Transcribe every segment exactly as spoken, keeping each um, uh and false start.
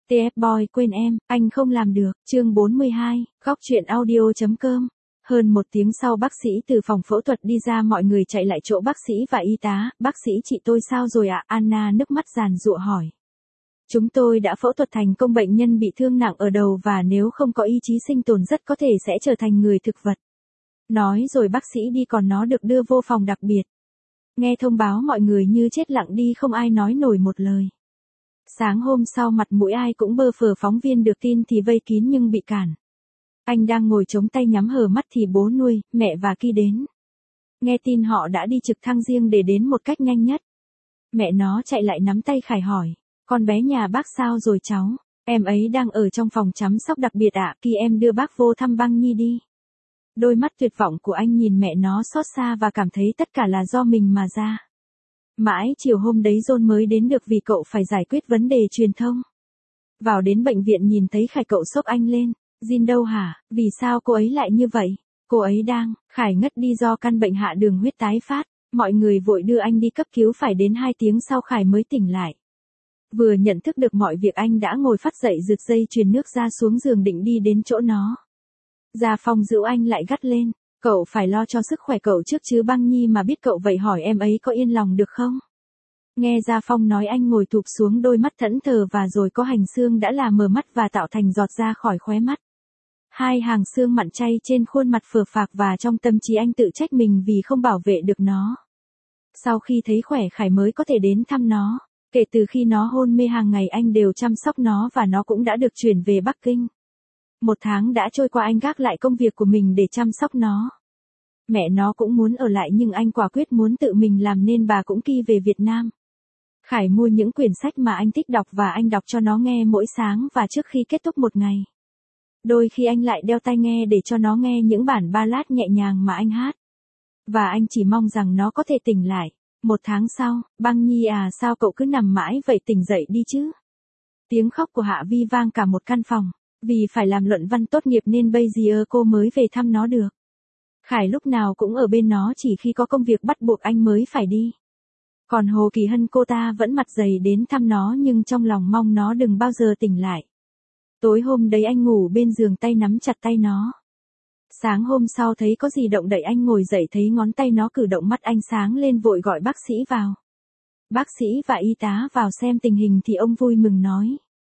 tê ép Boy quên em, anh không làm được, chương bốn mươi hai, góc truyện audio.com. Hơn một tiếng sau bác sĩ từ phòng phẫu thuật đi ra, mọi người chạy lại chỗ bác sĩ và y tá. Bác sĩ chị tôi sao rồi ạ? Anna nước mắt giàn giụa hỏi. Chúng tôi đã phẫu thuật thành công, bệnh nhân bị thương nặng ở đầu và nếu không có ý chí sinh tồn rất có thể sẽ trở thành người thực vật. Nói rồi bác sĩ đi, còn nó được đưa vô phòng đặc biệt. Nghe thông báo mọi người như chết lặng đi, không ai nói nổi một lời. Sáng hôm sau mặt mũi ai cũng bơ phờ, phóng viên được tin thì vây kín nhưng bị cản. Anh đang ngồi chống tay nhắm hờ mắt thì bố nuôi, mẹ và Ki đến. Nghe tin họ đã đi trực thăng riêng để đến một cách nhanh nhất. Mẹ nó chạy lại nắm tay Khải hỏi, con bé nhà bác sao rồi cháu? Em ấy đang ở trong phòng chăm sóc đặc biệt ạ. Ki em đưa bác vô thăm Băng Nhi đi. Đôi mắt tuyệt vọng của anh nhìn mẹ nó xót xa và cảm thấy tất cả là do mình mà ra. Mãi chiều hôm đấy John mới đến được vì cậu phải giải quyết vấn đề truyền thông. Vào đến bệnh viện nhìn thấy Khải cậu sốc anh lên. Jin đâu hả? Vì sao cô ấy lại như vậy? Cô ấy đang, Khải ngất đi do căn bệnh hạ đường huyết tái phát. Mọi người vội đưa anh đi cấp cứu, phải đến hai tiếng sau Khải mới tỉnh lại. Vừa nhận thức được mọi việc anh đã ngồi phắt dậy, rực dây truyền nước ra xuống giường định đi đến chỗ nó. Gia Phong giữ anh lại gắt lên. Cậu phải lo cho sức khỏe cậu trước chứ. Băng Nhi mà biết cậu vậy hỏi em ấy có yên lòng được không? Nghe Gia Phong nói anh ngồi thụp xuống, đôi mắt thẫn thờ và rồi có hành xương đã là mờ mắt và tạo thành giọt ra khỏi khóe mắt. Hai hàng xương mặn chay trên khuôn mặt phờ phạc và trong tâm trí anh tự trách mình vì không bảo vệ được nó. Sau khi thấy khỏe Khải mới có thể đến thăm nó. Kể từ khi nó hôn mê hàng ngày anh đều chăm sóc nó và nó cũng đã được chuyển về Bắc Kinh. Một tháng đã trôi qua, anh gác lại công việc của mình để chăm sóc nó. Mẹ nó cũng muốn ở lại nhưng anh quả quyết muốn tự mình làm nên bà cũng Ki về Việt Nam. Khải mua những quyển sách mà anh thích đọc và anh đọc cho nó nghe mỗi sáng và trước khi kết thúc một ngày. Đôi khi anh lại đeo tai nghe để cho nó nghe những bản ballad nhẹ nhàng mà anh hát. Và anh chỉ mong rằng nó có thể tỉnh lại. Một tháng sau, Băng Nhi à, sao cậu cứ nằm mãi vậy, tỉnh dậy đi chứ. Tiếng khóc của Hạ Vi vang cả một căn phòng. Vì phải làm luận văn tốt nghiệp nên bây giờ cô mới về thăm nó được. Khải lúc nào cũng ở bên nó, chỉ khi có công việc bắt buộc anh mới phải đi. Còn Hồ Kỳ Hân, cô ta vẫn mặt dày đến thăm nó nhưng trong lòng mong nó đừng bao giờ tỉnh lại. Tối hôm đấy anh ngủ bên giường, tay nắm chặt tay nó. Sáng hôm sau thấy có gì động đậy, anh ngồi dậy thấy ngón tay nó cử động, mắt anh sáng lên vội gọi bác sĩ vào. Bác sĩ và y tá vào xem tình hình thì ông vui mừng nói.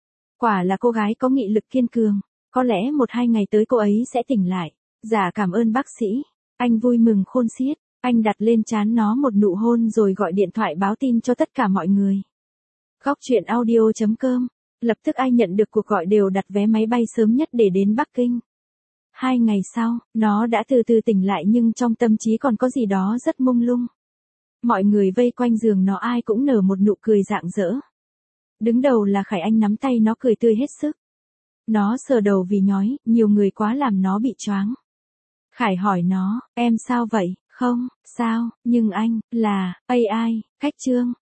Quả là cô gái có nghị lực kiên cường, có lẽ một hai ngày tới cô ấy sẽ tỉnh lại. Dạ cảm ơn bác sĩ. Anh vui mừng khôn xiết, anh đặt lên trán nó một nụ hôn rồi gọi điện thoại báo tin cho tất cả mọi người. Góc truyện audio.com. Lập tức ai nhận được cuộc gọi đều đặt vé máy bay sớm nhất để đến Bắc Kinh. Hai ngày sau, nó đã từ từ tỉnh lại nhưng trong tâm trí còn có gì đó rất mông lung. Mọi người vây quanh giường nó ai cũng nở một nụ cười rạng rỡ. Đứng đầu là Khải, anh nắm tay nó cười tươi hết sức. Nó sờ đầu vì nhói, nhiều người quá làm nó bị choáng. Khải hỏi nó, em sao vậy? Không, sao, nhưng anh, là, a i, khách trương.